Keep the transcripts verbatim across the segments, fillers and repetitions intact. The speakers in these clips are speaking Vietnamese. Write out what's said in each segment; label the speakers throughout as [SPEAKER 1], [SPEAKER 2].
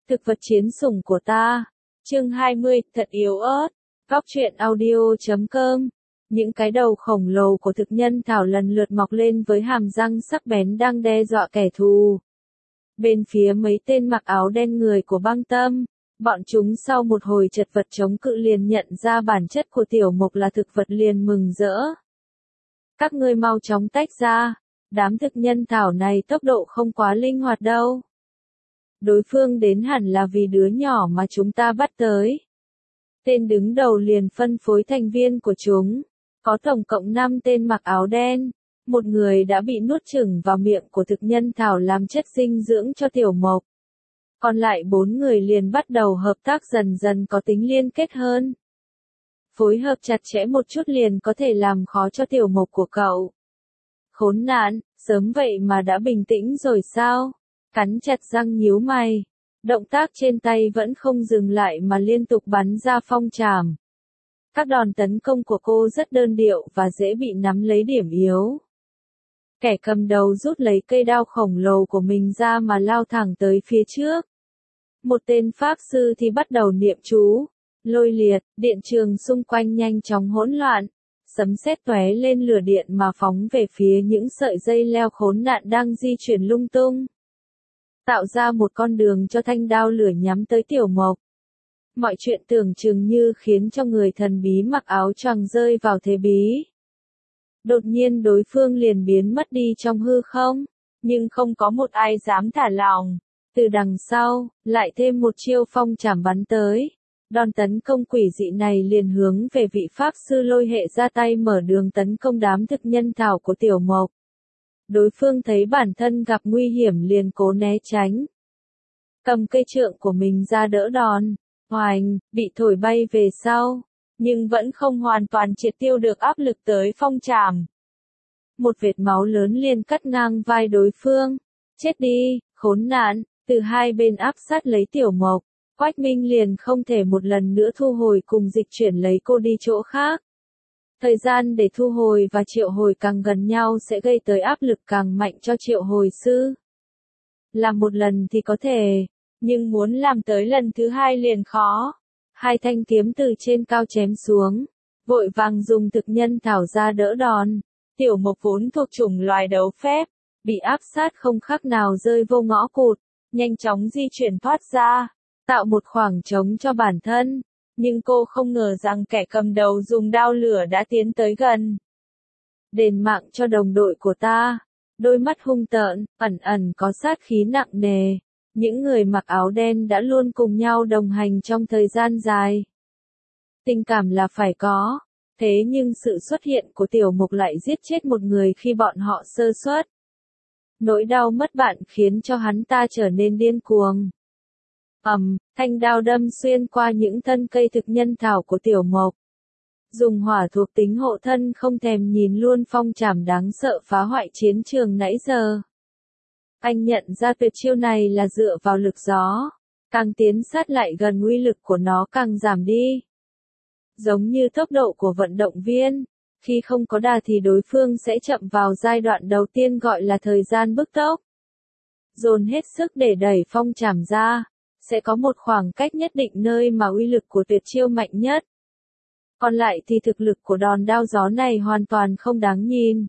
[SPEAKER 1] Thực vật chiến sủng của ta. Chương hai mươi, thật yếu ớt. Góc truyện audio chấm com. Những cái đầu khổng lồ của thực nhân thảo lần lượt mọc lên với hàm răng sắc bén đang đe dọa kẻ thù. Bên phía mấy tên mặc áo đen người của băng tâm, bọn chúng sau một hồi chật vật chống cự liền nhận ra bản chất của tiểu mục là thực vật liền mừng rỡ. Các ngươi mau chóng tách ra, đám thực nhân thảo này tốc độ không quá linh hoạt đâu. Đối phương đến hẳn là vì đứa nhỏ mà chúng ta bắt tới. Tên đứng đầu liền phân phối thành viên của chúng, có tổng cộng năm tên mặc áo đen, một người đã bị nuốt chửng vào miệng của thực nhân thảo làm chất dinh dưỡng cho tiểu mộc. Còn lại bốn người liền bắt đầu hợp tác dần dần có tính liên kết hơn. Phối hợp chặt chẽ một chút liền có thể làm khó cho tiểu mộc của cậu. Khốn nạn, sớm vậy mà đã bình tĩnh rồi sao? Cắn chặt răng nhíu mày. Động tác trên tay vẫn không dừng lại mà liên tục bắn ra phong trảm. Các đòn tấn công của cô rất đơn điệu và dễ bị nắm lấy điểm yếu. Kẻ cầm đầu rút lấy cây đao khổng lồ của mình ra mà lao thẳng tới phía trước. Một tên pháp sư thì bắt đầu niệm chú, lôi liệt, điện trường xung quanh nhanh chóng hỗn loạn, sấm sét tóe lên lửa điện mà phóng về phía những sợi dây leo khốn nạn đang di chuyển lung tung. Tạo ra một con đường cho thanh đao lửa nhắm tới tiểu mộc. Mọi chuyện tưởng chừng như khiến cho người thần bí mặc áo choàng rơi vào thế bí. Đột nhiên đối phương liền biến mất đi trong hư không, nhưng không có một ai dám thả lỏng. Từ đằng sau, lại thêm một chiêu phong trảm bắn tới. Đòn tấn công quỷ dị này liền hướng về vị pháp sư lôi hệ ra tay mở đường tấn công đám thực nhân thảo của tiểu mộc. Đối phương thấy bản thân gặp nguy hiểm liền cố né tránh. Cầm cây trượng của mình ra đỡ đòn, hoành, bị thổi bay về sau, nhưng vẫn không hoàn toàn triệt tiêu được áp lực tới phong trảm. Một vệt máu lớn liền cắt ngang vai đối phương. Chết đi, khốn nạn, từ hai bên áp sát lấy tiểu mộc. Quách Minh liền không thể một lần nữa thu hồi cùng dịch chuyển lấy cô đi chỗ khác. Thời gian để thu hồi và triệu hồi càng gần nhau sẽ gây tới áp lực càng mạnh cho triệu hồi sư. Làm một lần thì có thể, nhưng muốn làm tới lần thứ hai liền khó. Hai thanh kiếm từ trên cao chém xuống, vội vàng dùng thực nhân thảo ra đỡ đòn. Tiểu mộc vốn thuộc chủng loài đấu phép, bị áp sát không khác nào rơi vô ngõ cụt, nhanh chóng di chuyển thoát ra, tạo một khoảng trống cho bản thân. Nhưng cô không ngờ rằng kẻ cầm đầu dùng đao lửa đã tiến tới gần. Đền mạng cho đồng đội của ta. Đôi mắt hung tợn, ẩn ẩn có sát khí nặng nề. Những người mặc áo đen đã luôn cùng nhau đồng hành trong thời gian dài. Tình cảm là phải có. Thế nhưng sự xuất hiện của tiểu mục lại giết chết một người khi bọn họ sơ suất. Nỗi đau mất bạn khiến cho hắn ta trở nên điên cuồng. ầm, um, thanh đao đâm xuyên qua những thân cây thực nhân thảo của tiểu mộc. Dùng hỏa thuộc tính hộ thân không thèm nhìn luôn phong trảm đáng sợ phá hoại chiến trường nãy giờ. Anh nhận ra tuyệt chiêu này là dựa vào lực gió. Càng tiến sát lại gần uy lực của nó càng giảm đi. Giống như tốc độ của vận động viên. Khi không có đà thì đối phương sẽ chậm vào giai đoạn đầu tiên gọi là thời gian bứt tốc. Dồn hết sức để đẩy phong trảm ra. Sẽ có một khoảng cách nhất định nơi mà uy lực của tuyệt chiêu mạnh nhất. Còn lại thì thực lực của đòn đao gió này hoàn toàn không đáng nhìn.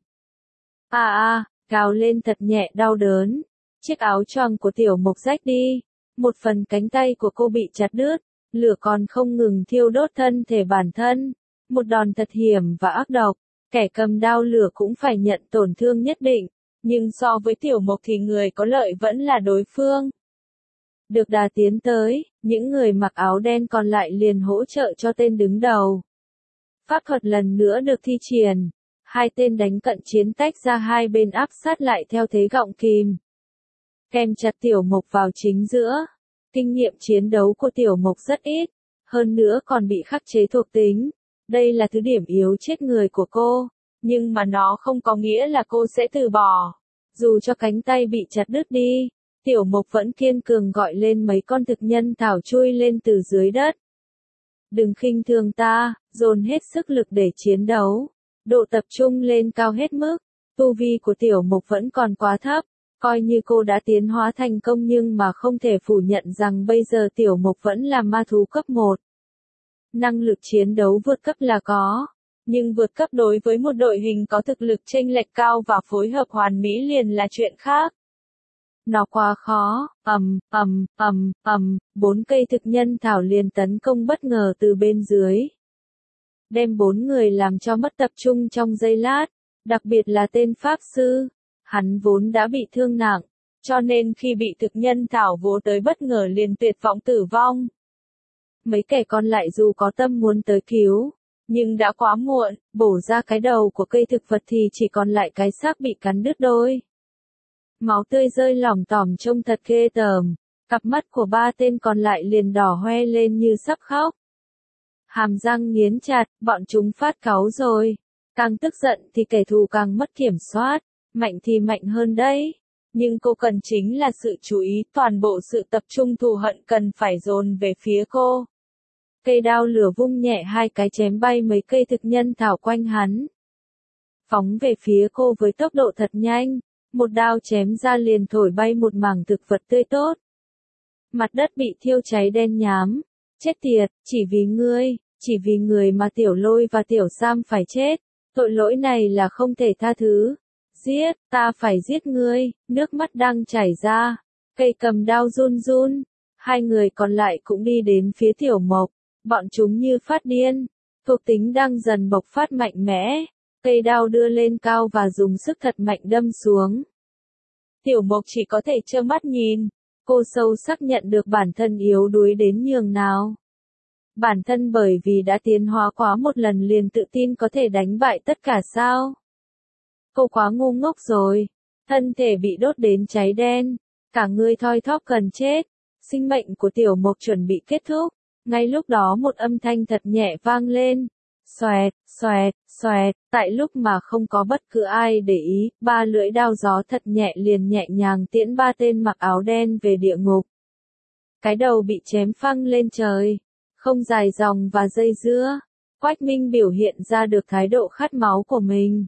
[SPEAKER 1] À à, gào lên thật nhẹ đau đớn. Chiếc áo choàng của tiểu mộc rách đi. Một phần cánh tay của cô bị chặt đứt. Lửa còn không ngừng thiêu đốt thân thể bản thân. Một đòn thật hiểm và ác độc. Kẻ cầm đao lửa cũng phải nhận tổn thương nhất định. Nhưng so với tiểu mộc thì người có lợi vẫn là đối phương. Được đà tiến tới, những người mặc áo đen còn lại liền hỗ trợ cho tên đứng đầu. Pháp thuật lần nữa được thi triển. Hai tên đánh cận chiến tách ra hai bên áp sát lại theo thế gọng kìm. Kèm chặt tiểu mộc vào chính giữa. Kinh nghiệm chiến đấu của tiểu mộc rất ít. Hơn nữa còn bị khắc chế thuộc tính. Đây là thứ điểm yếu chết người của cô. Nhưng mà nó không có nghĩa là cô sẽ từ bỏ. Dù cho cánh tay bị chặt đứt đi. Tiểu mộc vẫn kiên cường gọi lên mấy con thực nhân thảo chui lên từ dưới đất. Đừng khinh thường ta, dồn hết sức lực để chiến đấu. Độ tập trung lên cao hết mức. Tu vi của tiểu mộc vẫn còn quá thấp. Coi như cô đã tiến hóa thành công nhưng mà không thể phủ nhận rằng bây giờ Tiểu Mộc vẫn là ma thú cấp một. Năng lực chiến đấu vượt cấp là có, nhưng vượt cấp đối với một đội hình có thực lực chênh lệch cao và phối hợp hoàn mỹ liền là chuyện khác. Nó quá khó, ầm, ầm, ầm, ầm, bốn cây thực nhân thảo liền tấn công bất ngờ từ bên dưới. Đem bốn người làm cho mất tập trung trong giây lát, đặc biệt là tên Pháp Sư. Hắn vốn đã bị thương nặng, cho nên khi bị thực nhân thảo vỗ tới bất ngờ liền tuyệt vọng tử vong. Mấy kẻ còn lại dù có tâm muốn tới cứu, nhưng đã quá muộn, bổ ra cái đầu của cây thực vật thì chỉ còn lại cái xác bị cắn đứt đôi. Máu tươi rơi lỏng tỏm trông thật ghê tởm, cặp mắt của ba tên còn lại liền đỏ hoe lên như sắp khóc. Hàm răng nghiến chặt, bọn chúng phát cáu rồi. Càng tức giận thì kẻ thù càng mất kiểm soát, mạnh thì mạnh hơn đấy. Nhưng cô cần chính là sự chú ý, toàn bộ sự tập trung thù hận cần phải dồn về phía cô. Cây đao lửa vung nhẹ hai cái chém bay mấy cây thực nhân thảo quanh hắn. Phóng về phía cô với tốc độ thật nhanh, một đao chém ra liền thổi bay một mảng thực vật tươi tốt. Mặt đất bị thiêu cháy đen nhám. Chết tiệt, chỉ vì ngươi, chỉ vì người mà Tiểu Lôi và Tiểu Sam phải chết. Tội lỗi này là không thể tha thứ. Giết, ta phải giết ngươi, nước mắt đang chảy ra. Cây cầm đao run run. Hai người còn lại cũng đi đến phía Tiểu Mộc. Bọn chúng như phát điên. Thuộc tính đang dần bộc phát mạnh mẽ. Cây đao đưa lên cao và dùng sức thật mạnh đâm xuống. Tiểu Mộc chỉ có thể trơ mắt nhìn. Cô sâu sắc nhận được bản thân yếu đuối đến nhường nào. Bản thân bởi vì đã tiến hóa quá một lần liền tự tin có thể đánh bại tất cả sao? Cô quá ngu ngốc rồi. Thân thể bị đốt đến cháy đen. Cả người thoi thóp gần chết. Sinh mệnh của Tiểu Mộc chuẩn bị kết thúc. Ngay lúc đó một âm thanh thật nhẹ vang lên. Xoẹt, xoẹt, xoẹt. Tại lúc mà không có bất cứ ai để ý, ba lưỡi đao gió thật nhẹ liền nhẹ nhàng tiễn ba tên mặc áo đen về địa ngục. Cái đầu bị chém phăng lên trời. Không dài dòng và dây dưa. Quách Minh biểu hiện ra được thái độ khát máu của mình.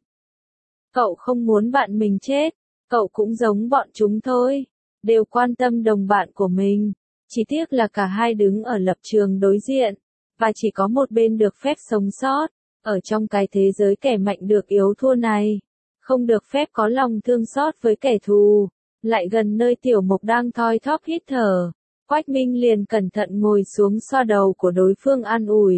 [SPEAKER 1] Cậu không muốn bạn mình chết. Cậu cũng giống bọn chúng thôi. Đều quan tâm đồng bạn của mình. Chỉ tiếc là cả hai đứng ở lập trường đối diện. Và chỉ có một bên được phép sống sót. Ở trong cái thế giới kẻ mạnh được yếu thua này. Không được phép có lòng thương xót với kẻ thù. Lại gần nơi Tiểu Mộc đang thoi thóp hít thở. Quách Minh liền cẩn thận ngồi xuống xoa đầu của đối phương an ủi.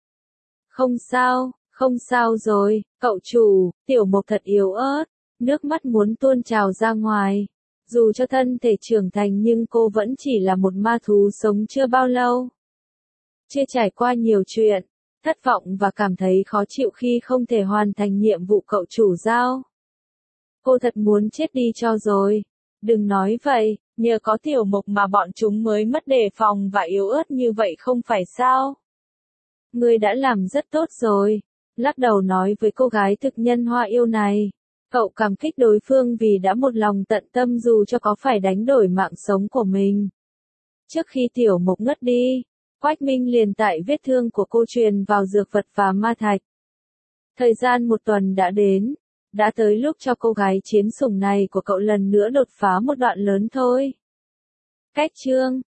[SPEAKER 1] Không sao, không sao rồi, cậu chủ. Tiểu Mộc thật yếu ớt. Nước mắt muốn tuôn trào ra ngoài. Dù cho thân thể trưởng thành nhưng cô vẫn chỉ là một ma thú sống chưa bao lâu. Chưa trải qua nhiều chuyện, thất vọng và cảm thấy khó chịu khi không thể hoàn thành nhiệm vụ cậu chủ giao. Cô thật muốn chết đi cho rồi. Đừng nói vậy, nhờ có Tiểu Mộc mà bọn chúng mới mất đề phòng và yếu ớt như vậy không phải sao? Ngươi đã làm rất tốt rồi. Lắc đầu nói với cô gái thực nhân hoa yêu này. Cậu cảm kích đối phương vì đã một lòng tận tâm dù cho có phải đánh đổi mạng sống của mình. Trước khi Tiểu Mộc ngất đi, Quách Minh liền tại vết thương của cô truyền vào dược vật và ma thạch. Thời gian một tuần đã đến. Đã tới lúc cho cô gái chiến sủng này của cậu lần nữa đột phá một đoạn lớn thôi. Cách chương